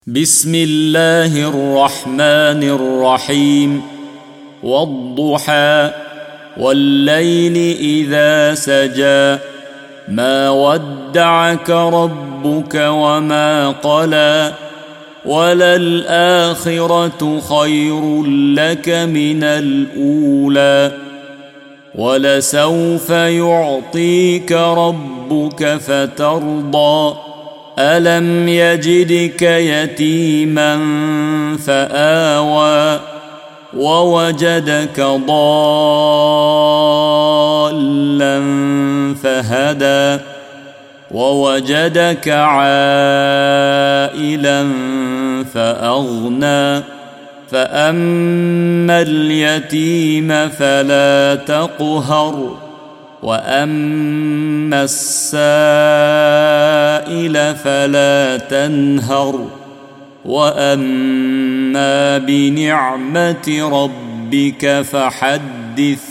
بسم الله الرحمن الرحيم والضحى والليل إذا سجى ما ودعك ربك وما قلى وللآخرة خير لك من الأولى ولسوف يعطيك ربك فترضى ألم يجدك يتيما فآوى ووجدك ضالا فهدى ووجدك عائلا فأغنى فأما اليتيم فلا تقهر وأما السائل فلا تنهر وأما بنعمة ربك فحدث